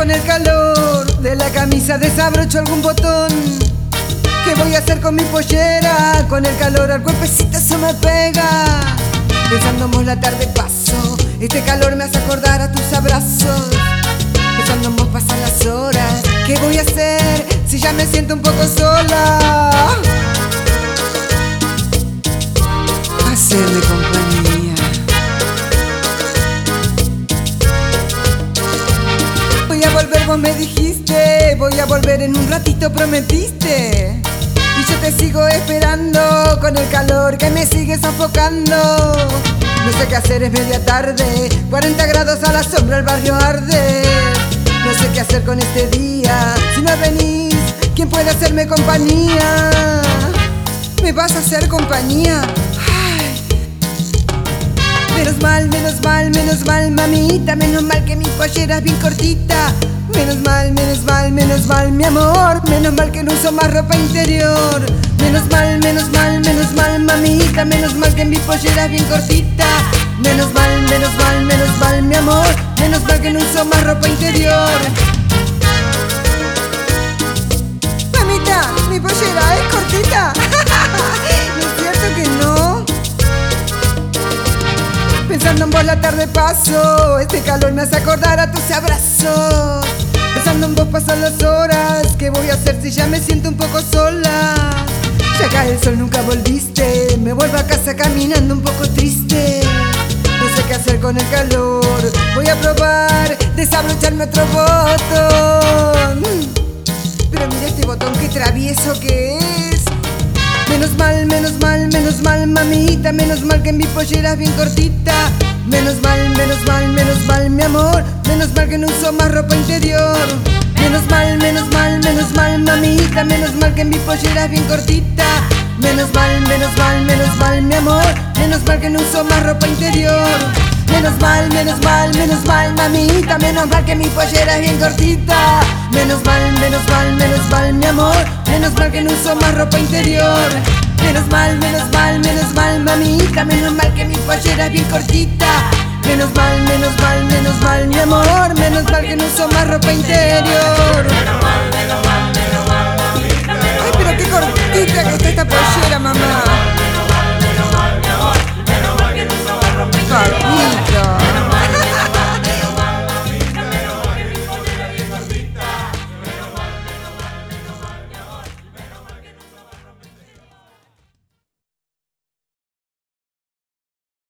con el calor de la camisa, desabrocho algún botón. ¿Qué voy a hacer con mi pollera? Con el calor al cuerpecito se me pega. Pensando en vos la tarde paso, este calor me hace acordar a tus abrazos. Pensando en vos pasan las horas, ¿qué voy a hacer si ya me siento un poco sola? Hacerme compañía. Voy a volver, vos me dijiste, voy a volver en un ratito, prometiste. Y yo te sigo esperando con el calor que me sigue sofocando. No sé qué hacer, es media tarde, 40 grados a la sombra, el barrio arde. No sé qué hacer con este día, si no venís, ¿quién puede hacerme compañía? ¿Me vas a hacer compañía? Ay. Menos mal, menos mal, menos mal, mamita, menos mal que mi pollera es bien cortita. Menos mal, menos mal, menos mal, mi amor, menos mal que no uso más ropa interior. Menos mal, menos mal, menos mal, mamita, menos mal que mi pollera es bien cortita. Menos mal, menos mal, menos mal, mi amor, menos mal que no uso más ropa interior. Mamita, mi pollera es cortita. ¿No es cierto que no? Pensando en vos la tarde paso, este calor me hace acordar a tus abrazos. Pensando en vos pasan las horas, ¿qué voy a hacer si ya me siento un poco sola? Ya cae el sol, nunca volviste, me vuelvo a casa caminando un poco triste. No sé qué hacer con el calor, voy a probar desabrocharme otro botón. Pero mira este botón, qué travieso que es. Menos mal, menos mal, menos mal, mamita, menos mal que mi pollera es bien cortita. Menos mal, menos mal, menos mal, mi amor, menos mal que no uso más ropa interior. Menos mal, menos mal, menos mal, mamita, menos mal que mi pollera es bien cortita. Menos mal, menos mal, menos mal, mi amor, menos mal que no uso más ropa interior. Menos mal, menos mal, menos mal, mamita, menos mal que mi pollera es bien cortita. Menos mal, menos mal, menos mal, mi amor, menos mal que no uso más ropa interior. Menos mal, menos mal, menos mal, mamita, menos mal que mi pollera es bien cortita. Menos mal, menos mal, menos mal, mi amor, menos mal que no uso más ropa interior.